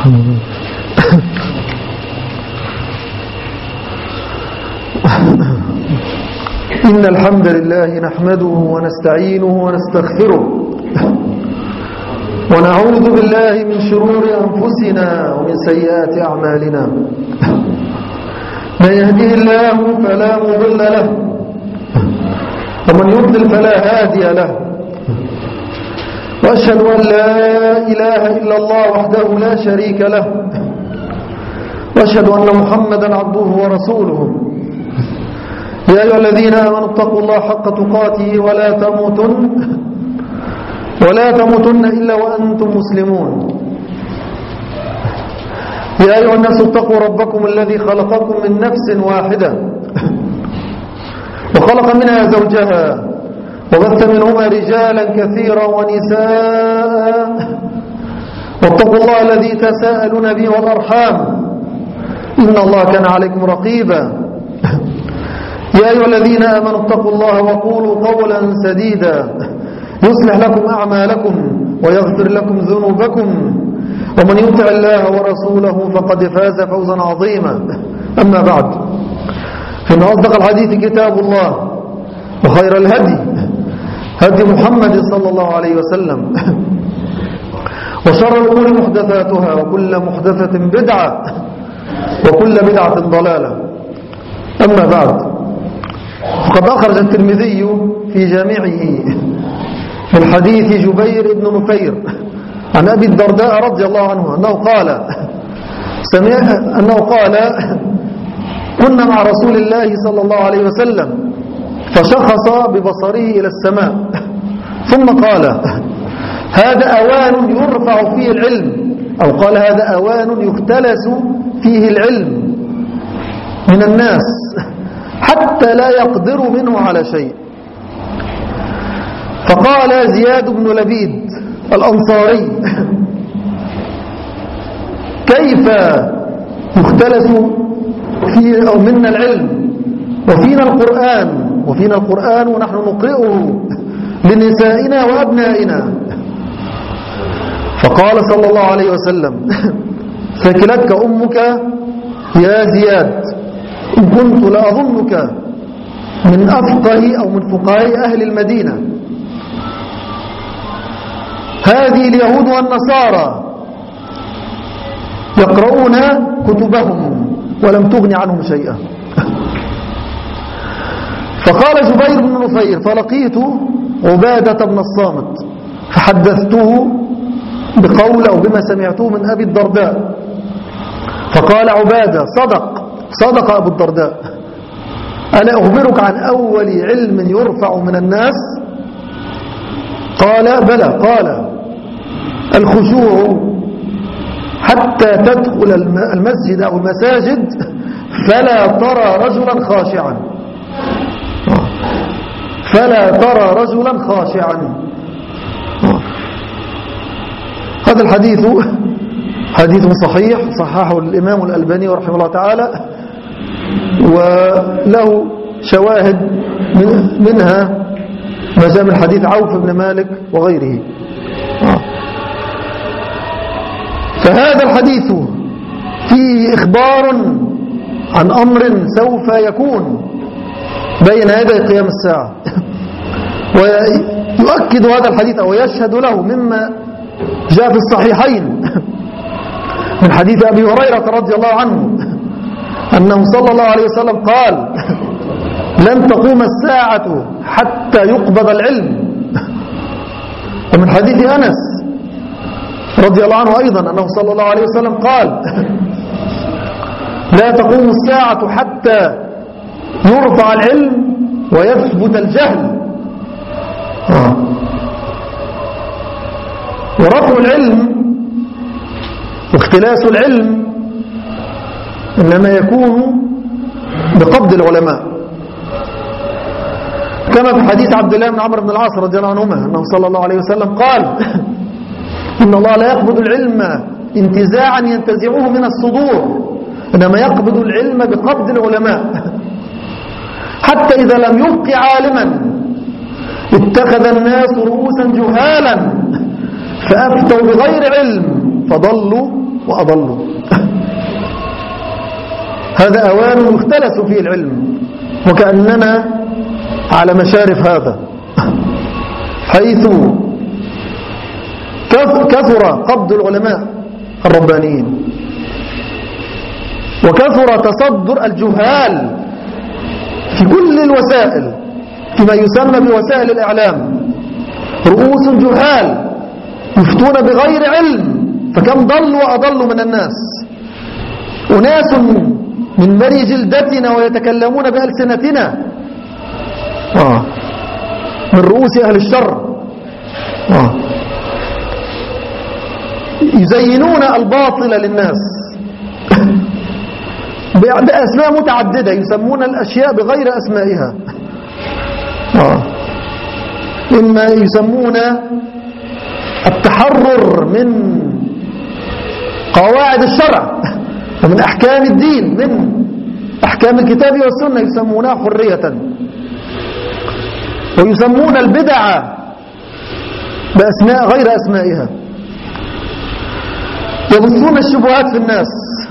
إن الحمد لله نحمده ونستعينه ونستغفره ونعوذ بالله من شرور أنفسنا ومن سيئات أعمالنا. من يهده الله فلا مضل له ومن يضلل فلا هادي له، وأشهد أن لا إله إلا الله وحده لا شريك له، وأشهد أن محمدا عبده ورسوله. يا أيها الذين آمنوا اتقوا الله حق تقاته ولا تموتن إلا وأنتم مسلمون. يا أيها الناس اتقوا ربكم الذي خلقكم من نفس واحدة وخلق منها زوجها وبث منهما رجالا كثيرا ونساء، واتقوا الله الذي تساءلون به والأرحام إن الله كان عليكم رقيبا. يا أيها الذين آمنوا اتقوا الله وقولوا قولا سديدا يصلح لكم أعمالكم ويغفر لكم ذنوبكم، ومن يطع الله ورسوله فقد فاز فوزا عظيما. أما بعد، فإن أصدق الحديث كتاب الله، وخير الهدي هدي محمد صلى الله عليه وسلم، وشر الأمور محدثاتها، وكل محدثة بدعة، وكل بدعة ضلالة. أما بعد، فقد أخرج الترمذي في جامعه من حديث جبير بن نفير عن أبي الدرداء رضي الله عنه أنه قال كنا مع رسول الله صلى الله عليه وسلم فشخص ببصره إلى السماء ثم قال هذا أوان يرفع فيه العلم، أو قال هذا أوان يختلس فيه العلم من الناس حتى لا يقدر منه على شيء. فقال زياد بن لبيد الأنصاري كيف يختلس فيه أو منا العلم وفينا القرآن ونحن نقرئه لنسائنا وأبنائنا؟ فقال صلى الله عليه وسلم ثكلتك أمك يا زياد، إن كنت لأظنك من أفقه أو من فقهاء أهل المدينة. هذه اليهود والنصارى يقرؤون كتبهم ولم تغن عنهم شيئا. فقال جبير بن نفير فلقيت عبادة بن الصامت فحدثته بقول أو بما سمعته من أبي الدرداء، فقال عبادة صدق أبو الدرداء، ألا أخبرك عن أول علم يرفع من الناس؟ قال بلى. قال الخشوع، حتى تدخل المسجد أو المساجد فلا ترى رجلا خاشعا. هذا الحديث حديث صحيح، صححه الإمام الألباني رحمه الله تعالى، وله شواهد منها ما جاء من حديث عوف بن مالك وغيره. فهذا الحديث فيه إخبار عن أمر سوف يكون بين يدي قيام الساعة، ويؤكد هذا الحديث أو يشهد له مما جاء في الصحيحين من حديث أبي هريرة رضي الله عنه أنه صلى الله عليه وسلم قال لن تقوم الساعة حتى يقبض العلم. ومن حديث أنس رضي الله عنه أيضا أنه صلى الله عليه وسلم قال لا تقوم الساعة حتى يرفع العلم ويثبت الجهل. ورفع العلم واختلاس العلم إنما يكون بقبض العلماء، كما في حديث عبد الله بن عمرو بن العاص رضي الله عنهما أنه صلى الله عليه وسلم قال إن الله لا يقبض العلم انتزاعا ينتزعه من الصدور، إنما يقبض العلم بقبض العلماء، حتى إذا لم يبق عالما اتخذ الناس رؤوسا جهالا فأفتوا بغير علم فضلوا وأضلوا. هذا أوان يختلس فيه العلم، وكأننا على مشارف هذا، حيث كثر قبض العلماء الربانيين، وكثر تصدر الجهال في كل الوسائل، فيما يسمى بوسائل الإعلام، رؤوس جهال يفتون بغير علم، فكم ضلوا وأضلوا من الناس. أناس من بني جلدتنا ويتكلمون بألسنتنا، من رؤوس أهل الشر، يزينون الباطل للناس بأسماء متعددة، يسمون الأشياء بغير أسمائها. إما يسمون التحرر من قواعد الشرع ومن أحكام الدين، من أحكام الكتاب والسنة، يسمونها حرية، ويسمون البدع بأسماء غير أسمائها، يبثون الشبهات في الناس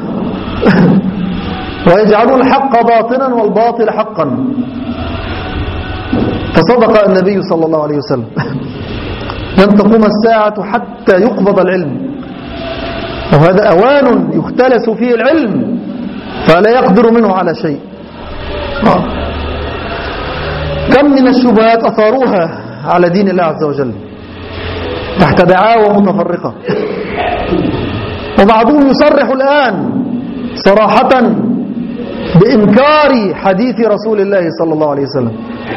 ويجعلون الحق باطلا والباطل حقا. فصدق النبي صلى الله عليه وسلم لن تقوم الساعة حتى يقبض العلم، وهذا أوان يختلس فيه العلم فلا يقدر منه على شيء. كم من الشبهات أثاروها على دين الله عز وجل تحت دعاوى متفرقة، وبعضهم يصرح الآن صراحة بإنكار حديث رسول الله صلى الله عليه وسلم،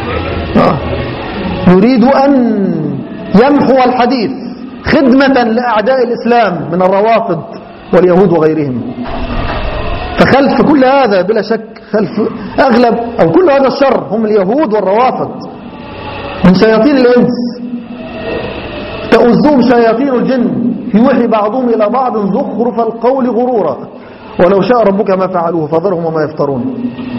يريد أن يمحو الحديث خدمة لأعداء الإسلام من الروافض واليهود وغيرهم. فخلف كل هذا بلا شك، خلف أغلب أو كل هذا الشر هم اليهود والروافض من شياطين الإنس، تؤذهم شياطين الجن يوحي بعضهم إلى بعض زخرف القول غرورا ولو شاء ربك ما فعلوه فذرهم وما يفترون.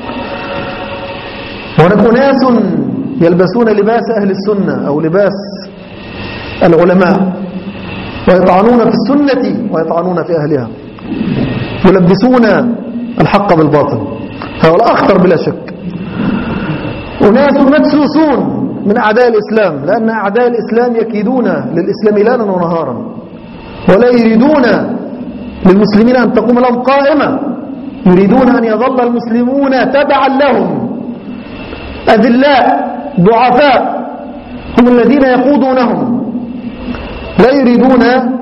هناك ناس يلبسون لباس أهل السنة أو لباس العلماء ويطعنون في السنة ويطعنون في أهلها، يلبسون الحق بالباطل. هؤلاء أخطر بلا شك. أناس مدسوسون من أعداء الإسلام، لأن أعداء الإسلام يكيدون للإسلام ليلا ونهارا، ولا يريدون للمسلمين أن تقوم لهم قائمة، يريدون أن يظل المسلمون تبعا لهم أذلاء ضعفاء، هم الذين يقودونهم. لا يريدون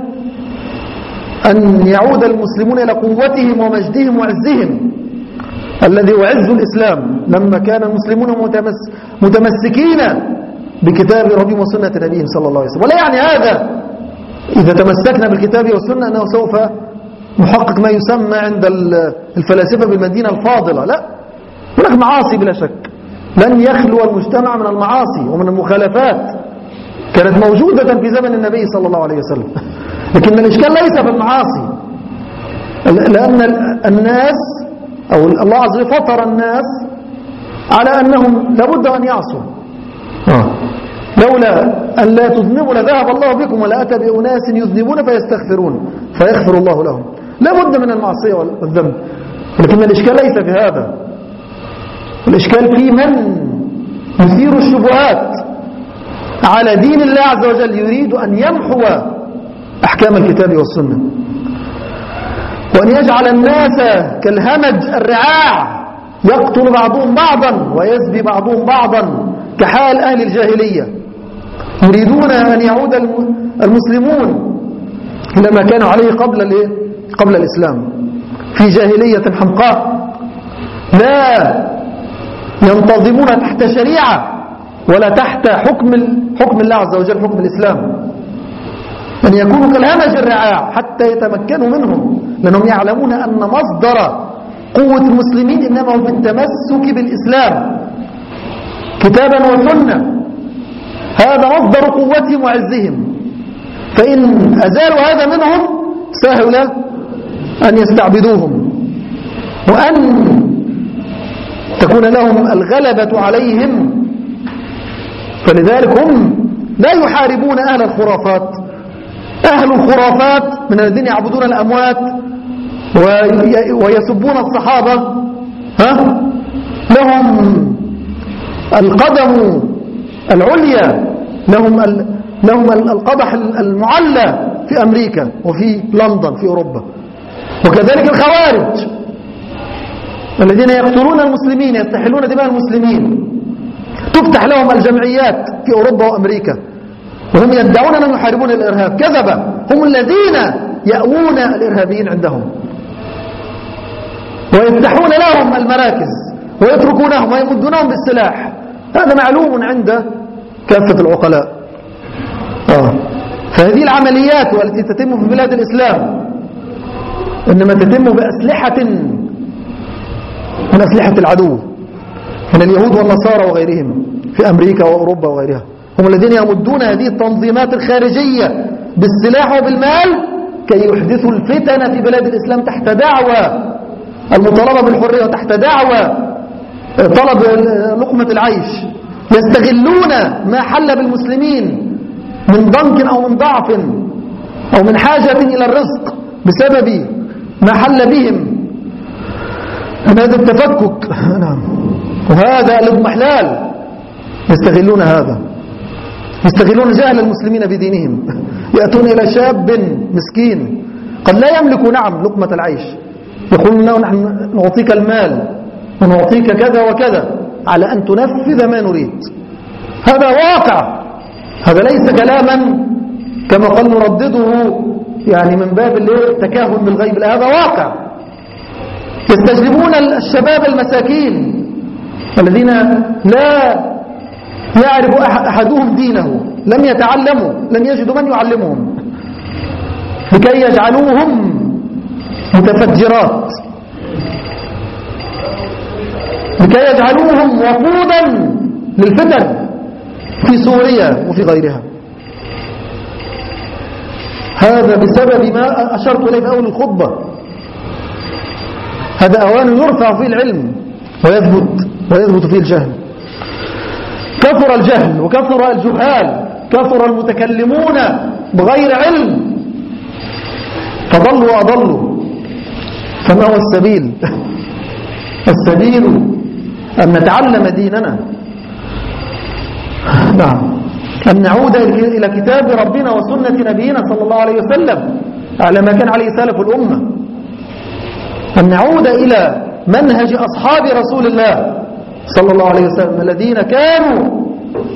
أن يعود المسلمون إلى قوتهم ومجدهم وعزهم الذي يعز الإسلام لما كان المسلمون متمسكين بكتاب ربهم وسنة نبيهم صلى الله عليه وسلم. ولا يعني هذا إذا تمسكنا بالكتاب والسنة أنه سوف نحقق ما يسمى عند الفلاسفة بالمدينة الفاضلة. لا، هناك معاصي بلا شك، لن يخلو المجتمع من المعاصي ومن المخالفات، كانت موجودة في زمن النبي صلى الله عليه وسلم. لكن الإشكال ليس في المعاصي، لأن الناس أو الله عز وجل فطر الناس على أنهم لابد أن يعصوا. لولا أن لا تذنبوا لذهب الله بكم ولا أتى بأناس يذنبون فيستغفرون فيغفر الله لهم. لابد من المعصية والذنب، لكن الإشكال ليس في هذا. الإشكال في من يثير الشبهات على دين الله عز وجل، يريد أن يمحو أحكام الكتاب والسنة، وأن يجعل الناس كالهمج الرعاع يقتل بعضهم بعضا ويسبي بعضهم بعضا كحال أهل الجاهلية. يريدون أن يعود المسلمون إلى ما كانوا عليه قبل الإسلام، في جاهلية حمقاء، لا ينتظمون تحت شريعة ولا تحت حكم الله عز وجل، حكم الإسلام. أن يكونوا كالهمج الرعاع حتى يتمكنوا منهم، لأنهم يعلمون أن مصدر قوة المسلمين إنما هو بالتمسك بالإسلام كتابا وسنة، هذا مصدر قوتهم وعزهم. فإن أزالوا هذا منهم سهل أن يستعبدوهم وأن تكون لهم الغلبة عليهم. فلذلك هم لا يحاربون أهل الخرافات. أهل الخرافات من الذين يعبدون الأموات ويسبون الصحابة، لهم القدم العليا، لهم القدح المعلى في أمريكا وفي لندن في أوروبا. وكذلك الخوارج الذين يقتلون المسلمين، يستحلون دماء المسلمين، تفتح لهم الجمعيات في أوروبا وأمريكا وهم يدعون أنهم يحاربون الإرهاب. كذبة، هم الذين يأوون الإرهابيين عندهم ويفتحون لهم المراكز ويتركونهم ويمدونهم بالسلاح. هذا معلوم عند كافة العقلاء. فهذه العمليات التي تتم في بلاد الإسلام إنما تتم بأسلحة من أسلحة العدو من اليهود والنصارى وغيرهم في أمريكا وأوروبا وغيرها. هم الذين يمدون هذه التنظيمات الخارجية بالسلاح وبالمال كي يحدثوا الفتن في بلاد الإسلام تحت دعوى المطالبة بالحرية وتحت دعوى طلب لقمة العيش. يستغلون ما حل بالمسلمين من ضنك أو من ضعف أو من حاجة إلى الرزق بسبب ما حل بهم من هذا التفكك وهذا الاضمحلال. يستغلون هذا، يستغلون جهل المسلمين بدينهم. يأتون إلى شاب مسكين قد لا يملك لقمة العيش، يقولون له نحن نعطيك المال ونعطيك كذا وكذا على أن تنفذ ما نريد. هذا واقع، هذا ليس كلاما كما قال نردده يعني من باب التكهن بالغيب، لا، هذا واقع. يستجلبون الشباب المساكين الذين لا يعرف أحدهم دينه، لم يتعلموا، لم يجدوا من يعلمهم، لكي يجعلوهم متفجرات، لكي يجعلوهم وقودا للفتن في سوريا وفي غيرها. هذا بسبب ما أشرت إليه في أول الخطبة. هذا أوان يرفع فيه العلم ويثبت فيه الجهل. كثر الجهل وكثر الجهال، كثر المتكلمون بغير علم فضلوا وأضلوا. فما هو السبيل؟ السبيل أن نتعلم ديننا، نعم، أن نعود إلى كتاب ربنا وسنة نبينا صلى الله عليه وسلم على ما كان عليه سلف الأمة، أن نعود إلى منهج أصحاب رسول الله صلى الله عليه وسلم الذين كانوا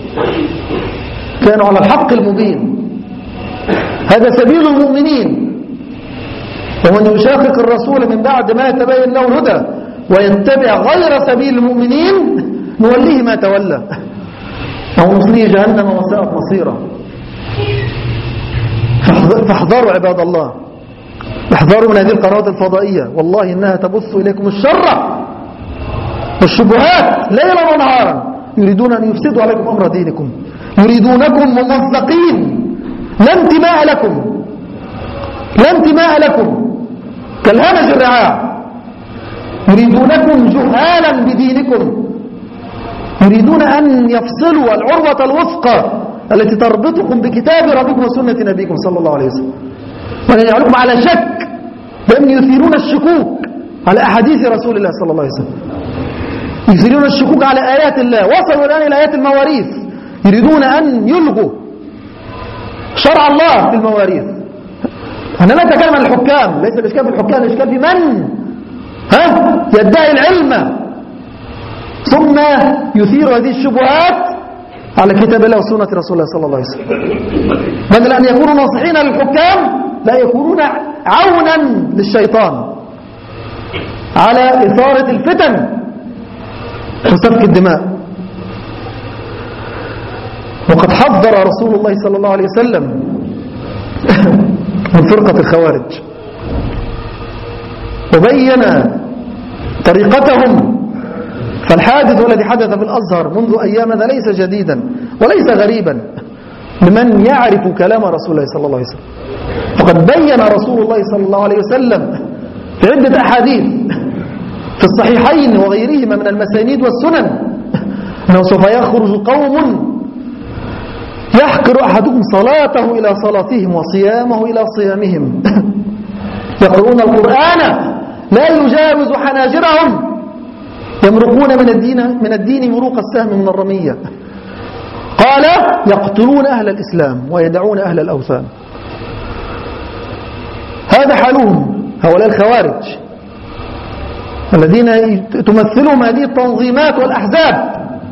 على الحق المبين. هذا سبيل المؤمنين. ومن يشاقق الرسول من بعد ما يتبين له الهدى ويتبع غير سبيل المؤمنين نوليه ما تولى أو نصليه جهنم وساءت مصيره. فاحذروا عباد الله، احذروا من هذه القنوات الفضائية، والله إنها تبث إليكم الشر والشبهات ليلا ونهارا، يريدون أن يفسدوا عليكم أمر دينكم، يريدونكم ممزقين لا انتماء لكم كالهمج الرعاع، يريدونكم جهالا بدينكم، يريدون أن يفصلوا العروة الوثقى التي تربطكم بكتاب ربكم وسنة نبيكم صلى الله عليه وسلم، وأن يجعلكم على شك، بأن يثيرون الشكوك على أحاديث رسول الله صلى الله عليه وسلم، يثيرون الشكوك على آيات الله. وصلوا الآن إلى آيات المواريث، يريدون أن يلغوا شرع الله في المواريث. أنا لا أتكلم عن الحكام، ليس الإشكال في الحكام، الإشكال في من يدعي العلم ثم يثير هذه الشبهات على كتاب الله وسنة رسول الله صلى الله عليه وسلم. بدل أن يكونوا ناصحين للحكام لا يكونون عونا للشيطان على إثارة الفتن وسفك الدماء. وقد حذر رسول الله صلى الله عليه وسلم من فرقة الخوارج وبين طريقتهم. فالحادث الذي حدث في الأزهر منذ أيام هذا ليس جديدا وليس غريبا لمن يعرف كلام رسول الله صلى الله عليه وسلم. فقد بين رسول الله صلى الله عليه وسلم في عدة أحاديث في الصحيحين وغيرهما من المسانيد والسنن أنه سوف يخرج قوم يحقر أحدكم صلاته إلى صلاتهم وصيامه إلى صيامهم يقرؤون القرآن لا يجاوز حناجرهم يمرقون من الدين مروق السهم من الرمية. قال يقتلون أهل الإسلام ويدعون أهل الأوثان. هذا حالهم هؤلاء الخوارج الذين تمثلهم هذه التنظيمات والأحزاب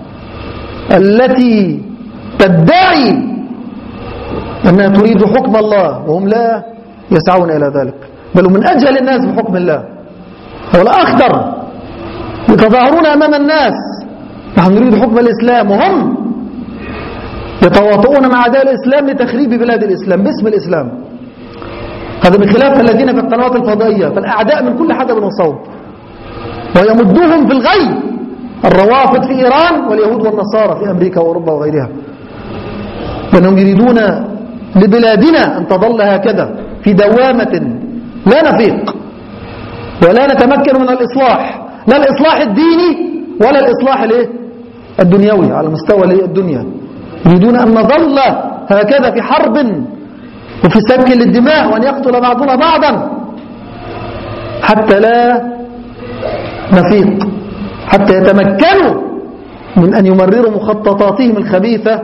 التي تدعي أنها تريد حكم الله وهم لا يسعون إلى ذلك، بل من أجهل الناس بحكم الله. هؤلاء أخطر، يتظاهرون أمام الناس نحن نريد حكم الإسلام، وهم يتواطؤون مع أعداء الإسلام لتخريب بلاد الإسلام باسم الإسلام. هذا بخلاف الذين في القنوات الفضائية، فالأعداء من كل حدب وصوب، ويمدهم في الغي الروافض في إيران واليهود والنصارى في أمريكا وأوروبا وغيرها، لأنهم يريدون لبلادنا أن تظل هكذا في دوامة لا نفيق ولا نتمكن من الإصلاح، لا الإصلاح الديني ولا الإصلاح الدنيوي على مستوى الدنيا. يريدون أن نظل هكذا في حرب وفي سفك للدماء وأن يقتل بعضنا بعضا حتى لا نفيق، حتى يتمكنوا من أن يمرروا مخططاتهم الخبيثة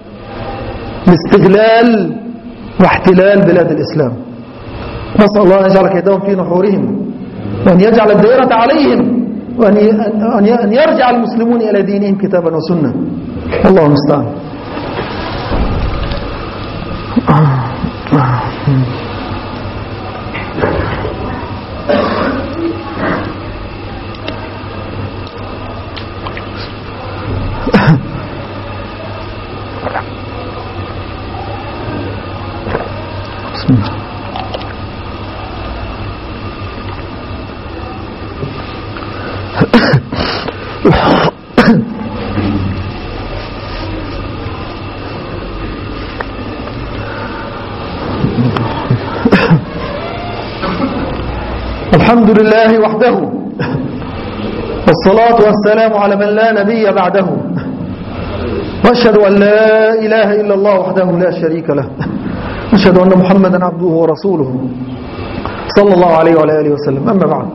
لاستغلال واحتلال بلاد الإسلام. نسأل الله أن يجعل كيدهم في نحورهم وأن يجعل الدائرة عليهم وأن يرجع المسلمون إلى دينهم كتابا وسنة. الله المستعان. بسم الله. الحمد لله وحده والصلاة والسلام على من لا نبي بعده، وأشهد أن لا إله إلا الله وحده لا شريك له، أشهد أن محمدا عبده ورسوله صلى الله عليه وعلى آله وسلم. أما بعد،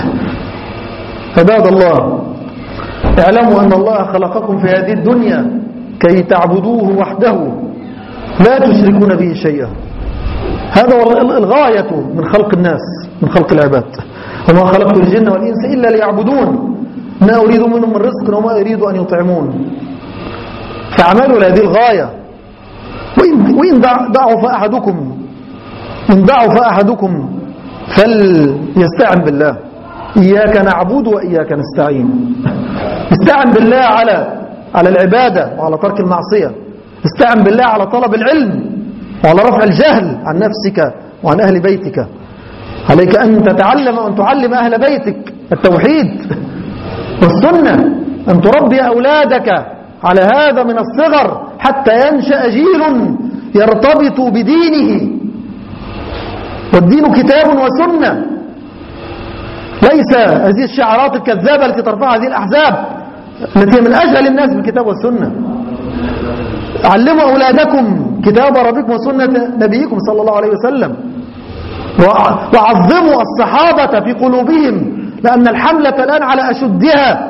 عباد الله، اعلموا أن الله خلقكم في هذه الدنيا كي تعبدوه وحده لا تشركون به شيئا. هذا هو الغاية من خلق الناس، من خلق العباد. وما خلقت الجن والإنس إلا ليعبدون ما أريد منهم من رزق وما أريد أن يطعمون. فاعملوا لهذه الغاية. وإن ضعف أحدكم فليستعن بالله. إياك نعبد وإياك نستعين. استعن بالله على العبادة وعلى ترك المعصية. استعن بالله على طلب العلم وعلى رفع الجهل عن نفسك وعن أهل بيتك. عليك أن تتعلم وأن تعلم أهل بيتك التوحيد والسنة، أن تربي أولادك على هذا من الصغر حتى ينشأ جيل يرتبط بدينه. والدين كتاب وسنة، ليس هذه الشعارات الكذابة التي ترفعها هذه الأحزاب التي من أجهل الناس بالكتاب والسنة. علموا أولادكم كتاب ربكم وسنة نبيكم صلى الله عليه وسلم، وعظموا الصحابة في قلوبهم، لأن الحملة الآن على أشدها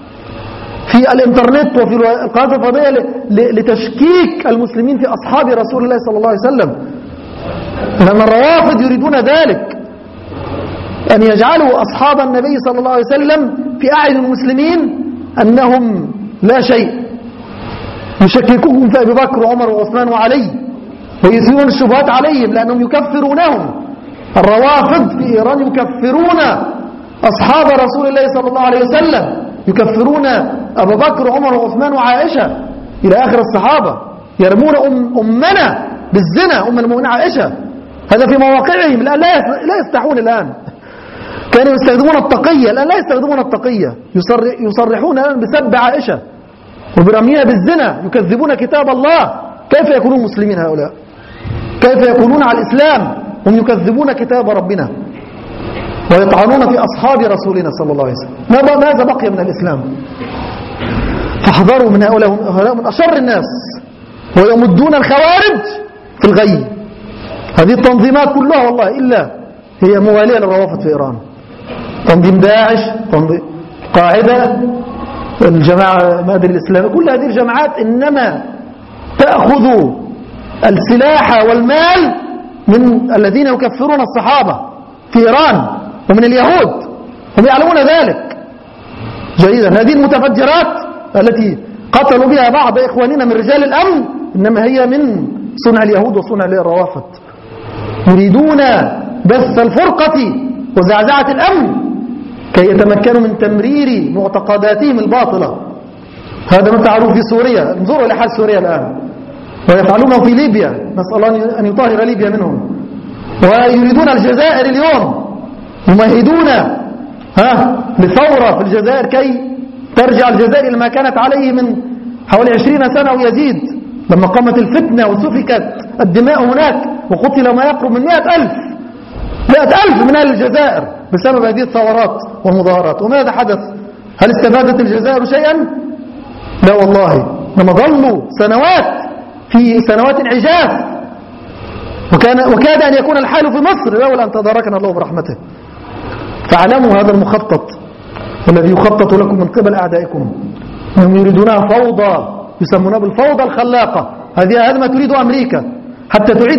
في الإنترنت وفي القنوات الفضائية لتشكيك المسلمين في أصحاب رسول الله صلى الله عليه وسلم، لأن الروافض يريدون ذلك، أن يجعلوا أصحاب النبي صلى الله عليه وسلم في أعين المسلمين أنهم لا شيء، يشككوهم في أبي بكر وعمر وعثمان وعلي، ويثيرون الشبهات عليهم لأنهم يكفرونهم. الروافض في إيران يكفرون أصحاب رسول الله صلى الله عليه وسلم، يكفرون أبا بكر وعمر وعثمان وعائشة إلى آخر الصحابة، يرمون أمنا بالزنا، أم المؤمنين عائشة. هذا في مواقعهم الآن، لا يستحون الآن. كانوا يستخدمون التقية، الآن لا يستخدمون التقية، يصرحون الآن بسب عائشة وبرميها بالزنا، يكذبون كتاب الله. كيف يكونون مسلمين هؤلاء؟ كيف يكونون على الإسلام هم يكذبون كتاب ربنا ويطعنون في أصحاب رسولنا صلى الله عليه وسلم؟ ماذا بقي من الإسلام؟ فاحذروا من هؤلاء، من أشر الناس، ويمدون الخوارج في الغي. هذه التنظيمات كلها والله إلا هي موالية للروافض في إيران. تنظيم داعش، تنظيم قاعدة، الجماعة مادر الإسلامي، كل هذه الجماعات إنما تأخذ السلاح والمال من الذين يكفرون الصحابة في إيران ومن اليهود، هم يعلمون ذلك جيدا. هذه المتفجرات التي قتلوا بها بعض إخواننا من رجال الأمن إنما هي من صنع اليهود وصنع الروافض، يريدون بث الفرقة وزعزعة الأمن كي يتمكنوا من تمرير معتقداتهم الباطلة. هذا ما فعلوه في سوريا، انظروا لحال سوريا الآن، ويفعلونه في ليبيا، نسأل الله أن يطهر ليبيا منهم. ويريدون الجزائر اليوم، يمهدون لثورة في الجزائر كي ترجع الجزائر إلى ما كانت عليه من حوالي 20 سنة ويزيد، لما قامت الفتنة وسفكت الدماء هناك وقتل ما يقرب من 100,000 من أهل الجزائر بسبب هذه الثورات والمظاهرات. وماذا حدث؟ هل استفادت الجزائر شيئا؟ لا والله، لما ظلوا سنوات في سنوات عجاف، وكاد أن يكون الحال في مصر لولا أن تداركنا الله برحمته. فاعلموا هذا المخطط الذي يخطط لكم من قبل أعدائكم، هم يريدونها فوضى، يسمونها بالفوضى الخلاقة. هذا ما تريد أمريكا، حتى تعيد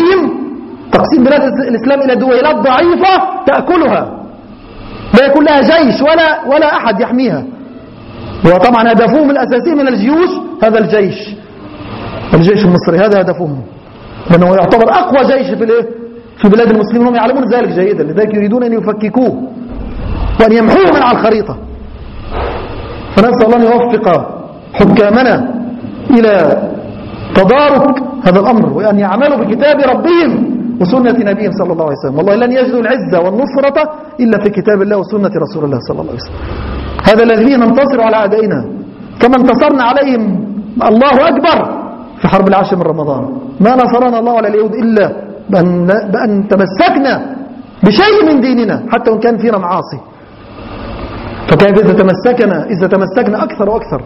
تقسيم بلاد الإسلام إلى دويلات ضعيفة تأكلها، لا يكون لها جيش ولا أحد يحميها. وطبعا هدفهم الأساسي من الجيوش هذا الجيش المصري، هذا هدفهم، لأنه يعتبر أقوى جيش في بلاد المسلمين، هم يعلمون ذلك جيدا، لذلك يريدون أن يفككوه وأن يمحوه من على الخريطة. فنسأل الله أن يوفق حكامنا إلى تدارك هذا الأمر، وأن يعملوا بكتاب ربهم وسنة نبيهم صلى الله عليه وسلم. والله لن يجدوا العزة والنصرة إلا في كتاب الله وسنة رسول الله صلى الله عليه وسلم. هذا الذي ننتصر على أعدائنا، كما انتصرنا عليهم الله أكبر في حرب العاشر من رمضان. ما نصرنا الله على اليهود إلا بأن تمسكنا بشيء من ديننا حتى وإن كان فينا معاصي. فكيف إذا تمسكنا أكثر وأكثر،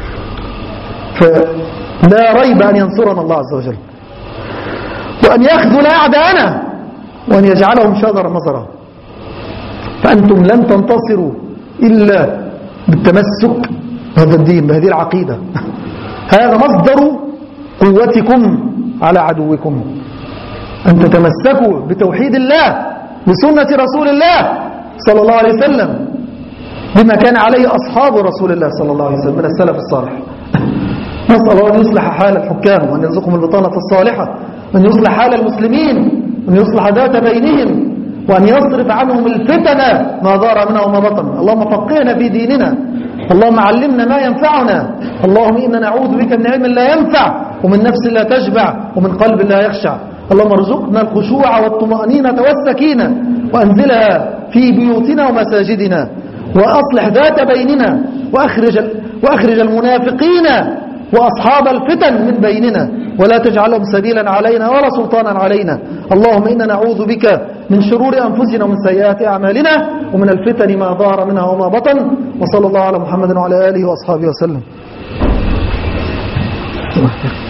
فلا ريب أن ينصرنا الله عز وجل، وأن يخذل أعداءنا وأن يجعلهم شذر مزرا. فأنتم لن تنتصروا إلا بالتمسك بهذا الدين، بهذه العقيدة. هذا مصدر قوتكم على عدوكم، أن تتمسكوا بتوحيد الله بسنة رسول الله صلى الله عليه وسلم، بما كان عليه أصحاب رسول الله صلى الله عليه وسلم من السلف الصالح. نسأل الله أن يصلح حال الحكام، وأن يرزقهم البطانة الصالحة، وأن يصلح حال المسلمين، وأن يصلح ذات بينهم، وأن يصرف عنهم الفتن ما ظهر منها وما بطن. اللهم فقهنا في ديننا، اللهم علمنا ما ينفعنا، اللهم إنا نعوذ بك من علم لا ينفع، ومن نفس لا تشبع، ومن قلب لا يخشع. اللهم ارزقنا الخشوع والطمأنينة والسكينة، وأنزلها في بيوتنا ومساجدنا، وأصلح ذات بيننا، وأخرج المنافقين وأصحاب الفتن من بيننا، ولا تجعلهم سبيلا علينا ولا سلطانا علينا. اللهم إنا نعوذ بك من شرور أنفسنا ومن سيئات أعمالنا، ومن الفتن ما ظهر منها وما بطن. وصلى الله على محمد وعلى آله وأصحابه وسلم.